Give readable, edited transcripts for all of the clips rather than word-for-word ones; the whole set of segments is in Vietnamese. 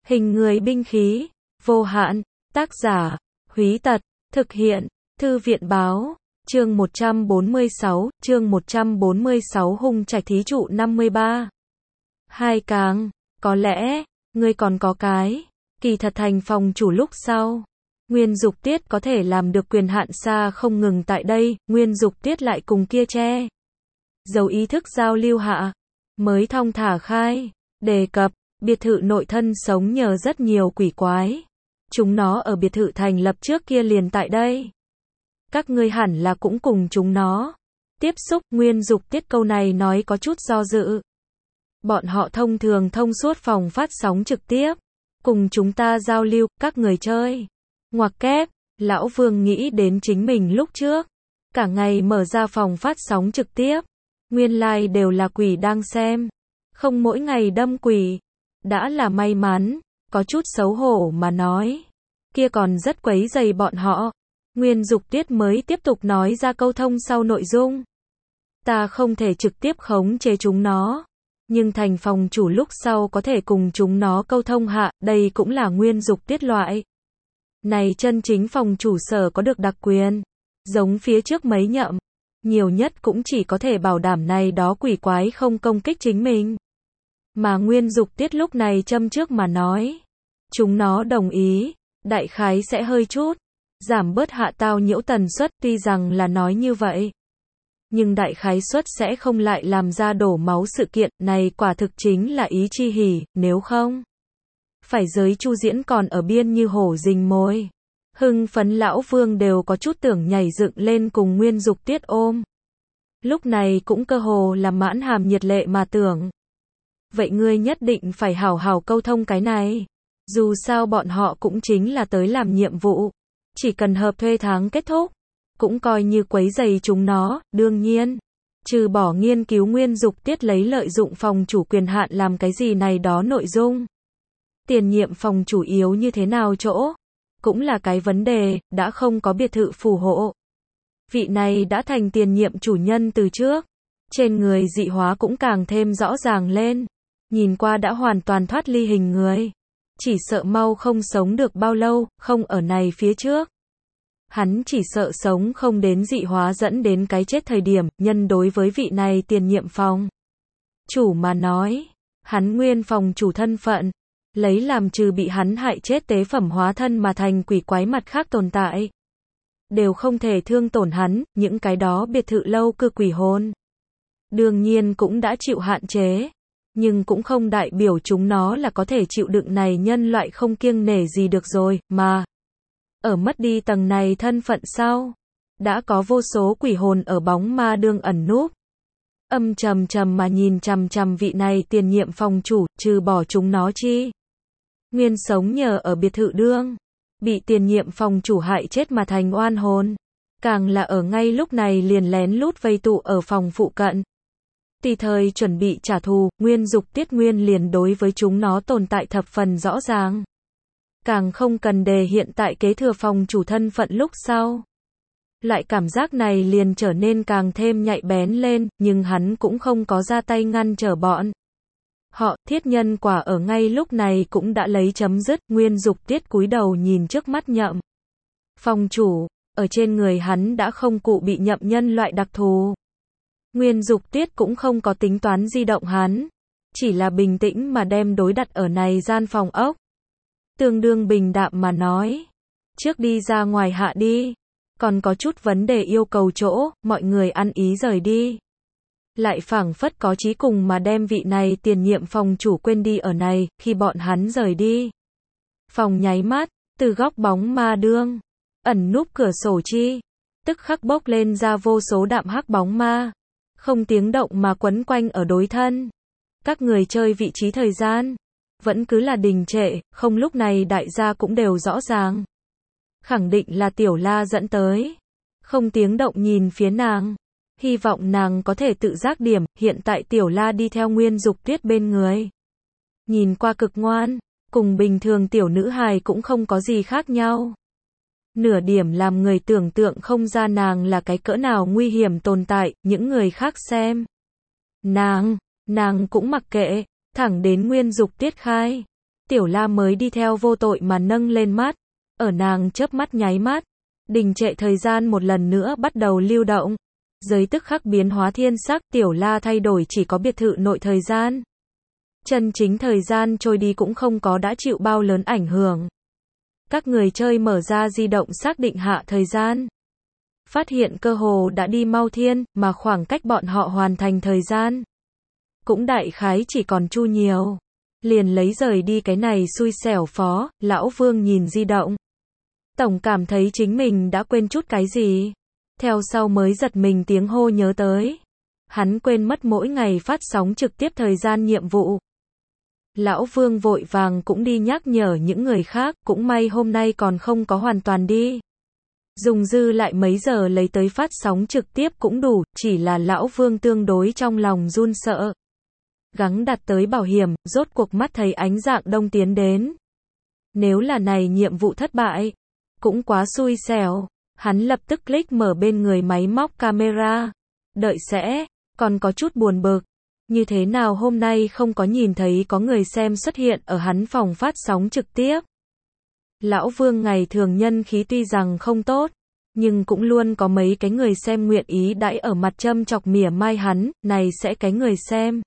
Hình người binh khí, vô hạn, tác giả, Húy Tật, thực hiện, Thư viện báo, chương 146, Hung Trạch thí trụ 53. Hai càng, có lẽ, ngươi còn có cái, kỳ thật thành phòng chủ lúc sau. Nguyên Dục Tiết có thể làm được quyền hạn xa không ngừng tại đây, Nguyên Dục Tiết lại cùng kia che. Dấu ý thức giao lưu hạ, mới thong thả khai, đề cập, biệt thự nội thân sống nhờ rất nhiều quỷ quái. Chúng nó ở biệt thự thành lập trước kia liền tại đây. Các ngươi hẳn là cũng cùng chúng nó tiếp xúc, Nguyên Dục Tiết câu này nói có chút do dự. Bọn họ thông thường thông suốt phòng phát sóng trực tiếp, cùng chúng ta giao lưu, các người chơi. Ngoặc kép, lão Vương nghĩ đến chính mình lúc trước, cả ngày mở ra phòng phát sóng trực tiếp, nguyên lai đều là quỷ đang xem, không mỗi ngày đâm quỷ, đã là may mắn, có chút xấu hổ mà nói, kia còn rất quấy rầy bọn họ. Nguyên Dục Tiết mới tiếp tục nói ra câu thông sau nội dung. Ta không thể trực tiếp khống chế chúng nó, nhưng thành phòng chủ lúc sau có thể cùng chúng nó câu thông hạ, đây cũng là Nguyên Dục Tiết loại. Này chân chính phòng chủ sở có được đặc quyền, giống phía trước mấy nhậm, nhiều nhất cũng chỉ có thể bảo đảm này đó quỷ quái không công kích chính mình. Mà Nguyên Dục Tiết lúc này châm trước mà nói, chúng nó đồng ý, đại khái sẽ hơi chút giảm bớt hạ tao nhiễu tần suất, tuy rằng là nói như vậy, nhưng đại khái suất sẽ không lại làm ra đổ máu sự kiện, này quả thực chính là ý chi hỉ, nếu không phải giới Chu Diễn còn ở biên như hổ rình mồi. Hưng phấn lão Vương đều có chút tưởng nhảy dựng lên cùng Nguyên Dục Tiết ôm. Lúc này cũng cơ hồ là mãn hàm nhiệt lệ mà tưởng. Vậy ngươi nhất định phải hảo hảo câu thông cái này. Dù sao bọn họ cũng chính là tới làm nhiệm vụ. Chỉ cần hợp thuê tháng kết thúc, cũng coi như quấy rầy chúng nó, đương nhiên. Trừ bỏ nghiên cứu Nguyên Dục Tiết lấy lợi dụng phòng chủ quyền hạn làm cái gì này đó nội dung. Tiền nhiệm phòng chủ yếu như thế nào chỗ? Cũng là cái vấn đề, đã không có biệt thự phù hộ. Vị này đã thành tiền nhiệm chủ nhân từ trước. Trên người dị hóa cũng càng thêm rõ ràng lên. Nhìn qua đã hoàn toàn thoát ly hình người. Chỉ sợ mau không sống được bao lâu, không ở này phía trước. Hắn chỉ sợ sống không đến dị hóa dẫn đến cái chết thời điểm, nhân đối với vị này tiền nhiệm phòng chủ mà nói. Hắn nguyên phòng chủ thân phận. Lấy làm trừ bị hắn hại chết tế phẩm hóa thân mà thành quỷ quái mặt khác tồn tại. Đều không thể thương tổn hắn, những cái đó biệt thự lâu cư quỷ hồn. Đương nhiên cũng đã chịu hạn chế. Nhưng cũng không đại biểu chúng nó là có thể chịu đựng này nhân loại không kiêng nể gì được rồi, mà. Ở mất đi tầng này thân phận sau. Đã có vô số quỷ hồn ở bóng ma đương ẩn núp. Âm trầm trầm mà nhìn chằm chằm vị này tiền nhiệm phòng chủ, trừ bỏ chúng nó chi. Nguyên sống nhờ ở biệt thự đương, bị tiền nhiệm phòng chủ hại chết mà thành oan hồn. Càng là ở ngay lúc này liền lén lút vây tụ ở phòng phụ cận. Tùy thời chuẩn bị trả thù, Nguyên Dục Tiết nguyên liền đối với chúng nó tồn tại thập phần rõ ràng. Càng không cần đề hiện tại kế thừa phòng chủ thân phận lúc sau. Loại cảm giác này liền trở nên càng thêm nhạy bén lên, nhưng hắn cũng không có ra tay ngăn trở bọn họ. Thiết nhân quả ở ngay lúc này cũng đã lấy chấm dứt. Nguyên Dục Tiết cúi đầu nhìn trước mắt nhậm phòng chủ, ở trên người hắn đã không cụ bị nhậm nhân loại đặc thù. Nguyên Dục Tiết cũng không có tính toán di động hắn, chỉ là bình tĩnh mà đem đối đặt ở này gian phòng ốc. Tương đương bình đạm mà nói, trước đi ra ngoài hạ đi, còn có chút vấn đề yêu cầu chỗ, mọi người ăn ý rời đi. Lại phảng phất có chí cùng mà đem vị này tiền nhiệm phòng chủ quên đi ở này, khi bọn hắn rời đi. Phòng nháy mắt, từ góc bóng ma đương, ẩn núp cửa sổ chi, tức khắc bốc lên ra vô số đạm hắc bóng ma, không tiếng động mà quấn quanh ở đối thân. Các người chơi vị trí thời gian, vẫn cứ là đình trệ, không lúc này đại gia cũng đều rõ ràng. Khẳng định là Tiểu La dẫn tới. Không tiếng động nhìn phía nàng. Hy vọng nàng có thể tự giác điểm, hiện tại Tiểu La đi theo Nguyên Dục Tiết bên người. Nhìn qua cực ngoan, cùng bình thường tiểu nữ hài cũng không có gì khác nhau. Nửa điểm làm người tưởng tượng không ra nàng là cái cỡ nào nguy hiểm tồn tại, những người khác xem. Nàng cũng mặc kệ, thẳng đến Nguyên Dục Tiết khai. Tiểu La mới đi theo vô tội mà nâng lên mắt. Ở nàng chớp mắt nháy mắt, đình trệ thời gian một lần nữa bắt đầu lưu động. Giới tức khắc biến hóa thiên sắc, Tiểu La thay đổi chỉ có biệt thự nội thời gian. Chân chính thời gian trôi đi cũng không có đã chịu bao lớn ảnh hưởng. Các người chơi mở ra di động xác định hạ thời gian. Phát hiện cơ hồ đã đi mau thiên, mà khoảng cách bọn họ hoàn thành thời gian cũng đại khái chỉ còn chu nhiều. Liền lấy rời đi cái này xui xẻo phó, lão Vương nhìn di động. Tổng cảm thấy chính mình đã quên chút cái gì. Theo sau mới giật mình tiếng hô nhớ tới. Hắn quên mất mỗi ngày phát sóng trực tiếp thời gian nhiệm vụ. Lão Vương vội vàng cũng đi nhắc nhở những người khác, cũng may hôm nay còn không có hoàn toàn đi. Dùng dư lại mấy giờ lấy tới phát sóng trực tiếp cũng đủ, chỉ là Lão Vương tương đối trong lòng run sợ. Gắng đặt tới bảo hiểm, rốt cuộc mắt thấy ánh dạng đông tiến đến. Nếu là này nhiệm vụ thất bại, cũng quá xui xẻo. Hắn lập tức click mở bên người máy móc camera. Đợi sẽ, còn có chút buồn bực. Như thế nào hôm nay không có nhìn thấy có người xem xuất hiện ở hắn phòng phát sóng trực tiếp. Lão Vương ngày thường nhân khí tuy rằng không tốt, nhưng cũng luôn có mấy cái người xem nguyện ý đãi ở mặt châm chọc mỉa mai hắn, này sẽ cái người xem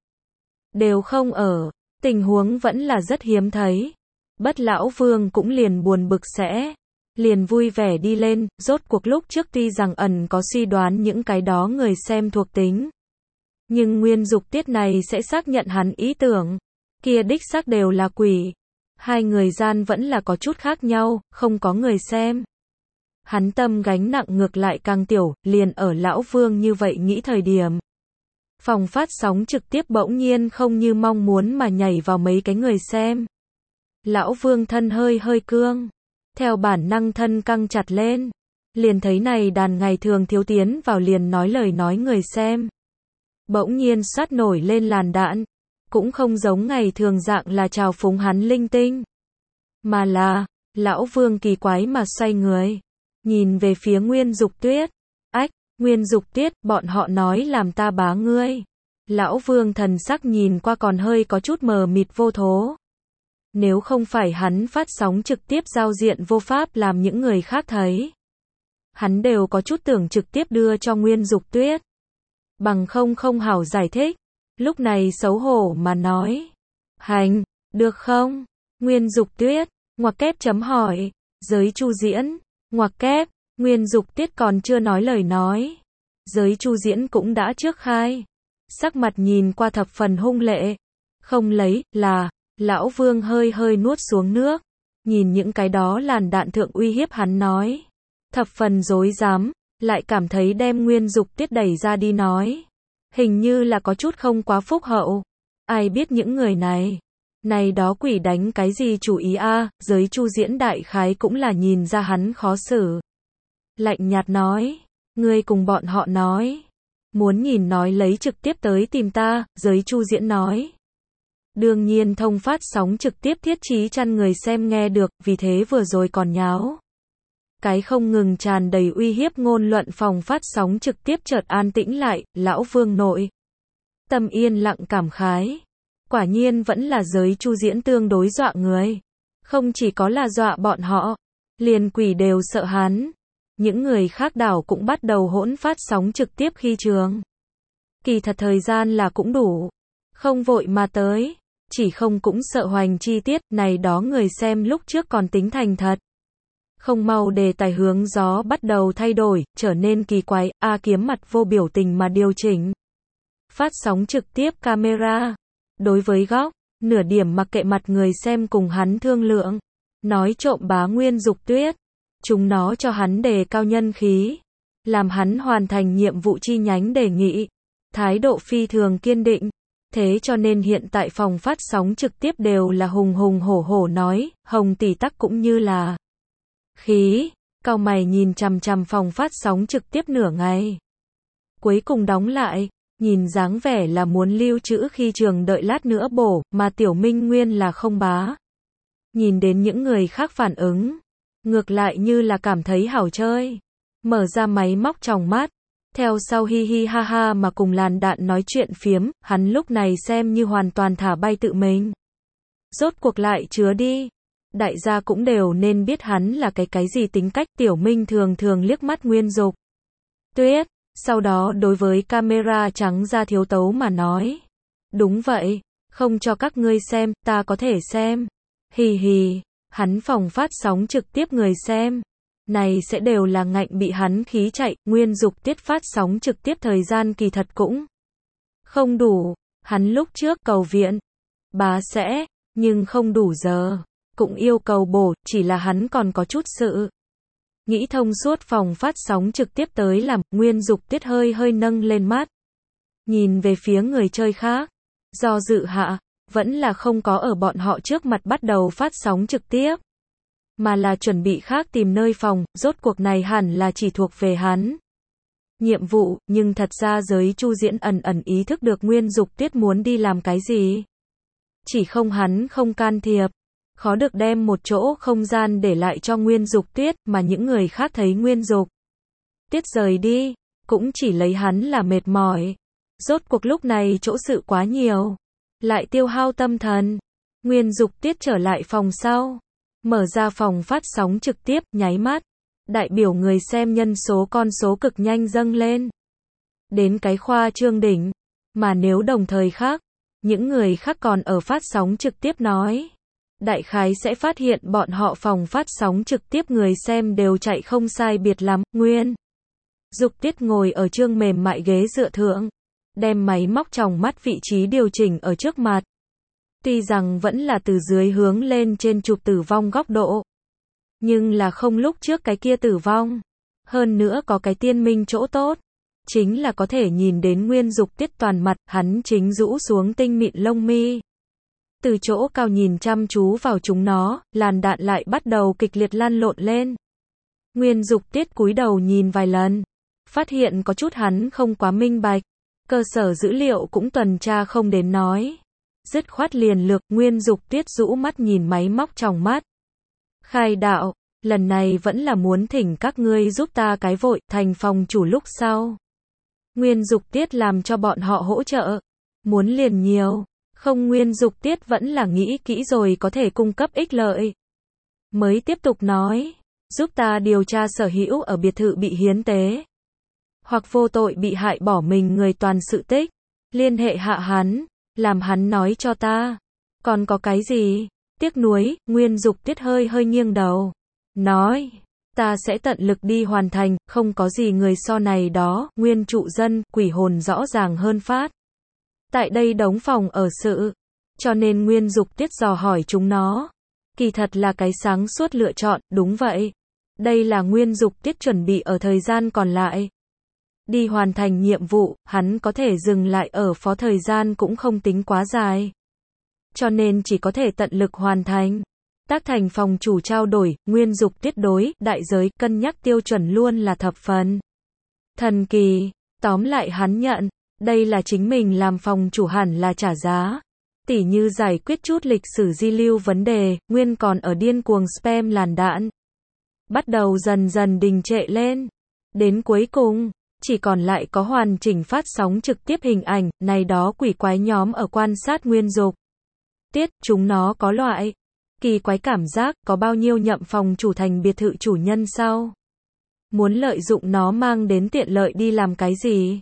đều không ở, tình huống vẫn là rất hiếm thấy. Bất Lão Vương cũng liền buồn bực sẽ, liền vui vẻ đi lên, rốt cuộc lúc trước tuy rằng ẩn có suy đoán những cái đó người xem thuộc tính. Nhưng nguyên dục tiết này sẽ xác nhận hắn ý tưởng, kia đích xác đều là quỷ. Hai người gian vẫn là có chút khác nhau, không có người xem. Hắn tâm gánh nặng ngược lại càng tiểu, liền ở Lão Vương như vậy nghĩ thời điểm. Phòng phát sóng trực tiếp bỗng nhiên không như mong muốn mà nhảy vào mấy cái người xem. Lão Vương thân hơi hơi cương, theo bản năng thân căng chặt lên. Liền thấy này đàn ngày thường thiếu tiến vào liền nói lời nói người xem. Bỗng nhiên sát nổi lên làn đạn, cũng không giống ngày thường dạng là chào phúng hắn linh tinh. Mà là, Lão Vương kỳ quái mà xoay người, nhìn về phía Nguyên Dục Tuyết. Ách, Nguyên Dục Tuyết, bọn họ nói làm ta bá ngươi. Lão Vương thần sắc nhìn qua còn hơi có chút mờ mịt vô thố. Nếu không phải hắn phát sóng trực tiếp giao diện vô pháp làm những người khác thấy, hắn đều có chút tưởng trực tiếp đưa cho Nguyên Dục Tuyết. Bằng không hảo giải thích. Lúc này xấu hổ mà nói. Hành, được không? Nguyên Dục Tuyết, ngoặc kép chấm hỏi. Giới Chu Diễn, ngoặc kép, Nguyên Dục Tuyết còn chưa nói lời nói. Giới Chu Diễn cũng đã trước khai. Sắc mặt nhìn qua thập phần hung lệ. Không lấy, là, Lão Vương hơi hơi nuốt xuống nước. Nhìn những cái đó làn đạn thượng uy hiếp hắn nói. Thập phần dối dám, lại cảm thấy đem Nguyên Dục Tuyết đẩy ra đi nói. Hình như là có chút không quá phúc hậu. Ai biết những người này đó quỷ đánh cái gì chủ ý a? Giới Chu Diễn đại khái cũng là nhìn ra hắn khó xử. Lạnh nhạt nói, ngươi cùng bọn họ nói. Muốn nhìn nói lấy trực tiếp tới tìm ta, giới Chu Diễn nói. Đương nhiên thông phát sóng trực tiếp thiết trí chăn người xem nghe được, vì thế vừa rồi còn nháo. Cái không ngừng tràn đầy uy hiếp ngôn luận phòng phát sóng trực tiếp chợt an tĩnh lại, Lão Vương nội tâm yên lặng cảm khái. Quả nhiên vẫn là giới Chu Diễn tương đối dọa người. Không chỉ có là dọa bọn họ, liền quỷ đều sợ hắn. Những người khác đảo cũng bắt đầu hỗn phát sóng trực tiếp khi trường. Kỳ thật thời gian là cũng đủ. Không vội mà tới. Chỉ không cũng sợ hoành chi tiết này đó người xem lúc trước còn tính thành thật. Không mau đề tài hướng gió bắt đầu thay đổi, trở nên kỳ quái, A Kiếm mặt vô biểu tình mà điều chỉnh. Phát sóng trực tiếp camera. Đối với góc, nửa điểm mặc kệ mặt người xem cùng hắn thương lượng. Nói trộm bá Nguyên Dục Tuyết. Chúng nó cho hắn đề cao nhân khí. Làm hắn hoàn thành nhiệm vụ chi nhánh đề nghị. Thái độ phi thường kiên định. Thế cho nên hiện tại phòng phát sóng trực tiếp đều là hùng hùng hổ hổ nói, Hồng tỷ tắc cũng như là khí, cau mày nhìn chằm chằm phòng phát sóng trực tiếp nửa ngày. Cuối cùng đóng lại, nhìn dáng vẻ là muốn lưu trữ khi trường đợi lát nữa bổ, mà Tiểu Minh nguyên là không bá. Nhìn đến những người khác phản ứng, ngược lại như là cảm thấy hảo chơi. Mở ra máy móc tròng mắt, theo sau hi hi ha ha mà cùng làn đạn nói chuyện phiếm, hắn lúc này xem như hoàn toàn thả bay tự mình. rốt cuộc lại chứa đi. Đại gia cũng đều nên biết hắn là cái gì tính cách. Tiểu Minh thường thường liếc mắt Nguyên Dục Tuyết, sau đó đối với camera trắng da thiếu tấu mà nói. Đúng vậy, không cho các ngươi xem, ta có thể xem. Hì hì, hắn phòng phát sóng trực tiếp người xem. Này sẽ đều là ngạnh bị hắn khí chạy. Nguyên Dục Tuyết phát sóng trực tiếp thời gian kỳ thật cũng không đủ. Hắn lúc trước cầu viện, bá sẽ, nhưng không đủ giờ. Cũng yêu cầu bổ, chỉ là hắn còn có chút sự. Nghĩ thông suốt phòng phát sóng trực tiếp tới làm. Nguyên Dục Tuyết hơi hơi nâng lên mắt. Nhìn về phía người chơi khác. Do dự hạ, vẫn là không có ở bọn họ trước mặt bắt đầu phát sóng trực tiếp. Mà là chuẩn bị khác tìm nơi phòng, rốt cuộc này hẳn là chỉ thuộc về hắn. Nhiệm vụ, nhưng thật ra giới Chu Diễn ẩn ẩn ý thức được Nguyên Dục Tuyết muốn đi làm cái gì. Chỉ không hắn không can thiệp. Khó được đem một chỗ không gian để lại cho Nguyên Dục Tuyết, mà những người khác thấy Nguyên Dục Tuyết rời đi, cũng chỉ lấy hắn là mệt mỏi. Rốt cuộc lúc này chỗ sự quá nhiều, lại tiêu hao tâm thần. Nguyên Dục Tuyết trở lại phòng sau, mở ra phòng phát sóng trực tiếp, nháy mắt, đại biểu người xem nhân số con số cực nhanh dâng lên. Đến cái khoa trương đỉnh, mà nếu đồng thời khác, những người khác còn ở phát sóng trực tiếp nói. Đại khái sẽ phát hiện bọn họ phòng phát sóng trực tiếp người xem đều chạy không sai biệt lắm. Nguyên Dục Tuyết ngồi ở trương mềm mại ghế dựa thượng, đem máy móc tròng mắt vị trí điều chỉnh ở trước mặt. Tuy rằng vẫn là từ dưới hướng lên trên chụp tử vong góc độ, nhưng là không lúc trước cái kia tử vong. Hơn nữa có cái tiên minh chỗ tốt, chính là có thể nhìn đến Nguyên Dục Tuyết toàn mặt, hắn chính rũ xuống tinh mịn lông mi. Từ chỗ cao nhìn chăm chú vào chúng nó, làn đạn lại bắt đầu kịch liệt lăn lộn lên. Nguyên Dục Tuyết cúi đầu nhìn vài lần, phát hiện có chút hắn không quá minh bạch. Cơ sở dữ liệu cũng tuần tra không đến nói. Dứt khoát liền lược. Nguyên Dục Tuyết rũ mắt nhìn máy móc tròng mắt. Khai đạo, lần này vẫn là muốn thỉnh các ngươi giúp ta cái vội, thành phòng chủ lúc sau. Nguyên Dục Tuyết làm cho bọn họ hỗ trợ. Muốn liền nhiều. Không, Nguyên Dục Tuyết vẫn là nghĩ kỹ rồi có thể cung cấp ích lợi. Mới tiếp tục nói. Giúp ta điều tra sở hữu ở biệt thự bị hiến tế. Hoặc vô tội bị hại bỏ mình người toàn sự tích. Liên hệ hạ hắn. Làm hắn nói cho ta. Còn có cái gì? Tiếc nuối. Nguyên Dục Tuyết hơi hơi nghiêng đầu. Nói. Ta sẽ tận lực đi hoàn thành. Không có gì người so này đó. Nguyên trụ dân, quỷ hồn rõ ràng hơn phát. Tại đây đóng phòng ở sự. Cho nên Nguyên Dục Tuyết dò hỏi chúng nó. Kỳ thật là cái sáng suốt lựa chọn. Đúng vậy. Đây là Nguyên Dục Tuyết chuẩn bị ở thời gian còn lại. Đi hoàn thành nhiệm vụ, hắn có thể dừng lại ở phó thời gian cũng không tính quá dài. Cho nên chỉ có thể tận lực hoàn thành. Tác thành phòng chủ trao đổi, Nguyên Dục Tuyết đối, đại giới, cân nhắc tiêu chuẩn luôn là thập phần thần kỳ. Tóm lại hắn nhận, đây là chính mình làm phòng chủ hẳn là trả giá. Tỉ như giải quyết chút lịch sử di lưu vấn đề, Nguyên còn ở điên cuồng spam làn đạn. Bắt đầu dần dần đình trệ lên. Đến cuối cùng, chỉ còn lại có hoàn chỉnh phát sóng trực tiếp hình ảnh, này đó quỷ quái nhóm ở quan sát Nguyên Dục Tuyết, chúng nó có loại kỳ quái cảm giác, có bao nhiêu nhậm phòng chủ thành biệt thự chủ nhân sao? Muốn lợi dụng nó mang đến tiện lợi đi làm cái gì?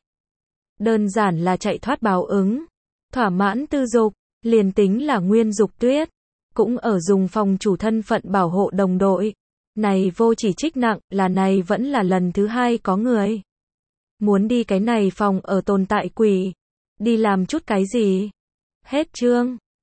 Đơn giản là chạy thoát báo ứng, thỏa mãn tư dục, liền tính là Nguyên Dục Tuyết, cũng ở dùng phòng chủ thân phận bảo hộ đồng đội. Này vô chỉ trích nặng, là này vẫn là lần thứ hai có người muốn đi cái này phòng ở tồn tại quỷ. Đi làm chút cái gì? Hết chương.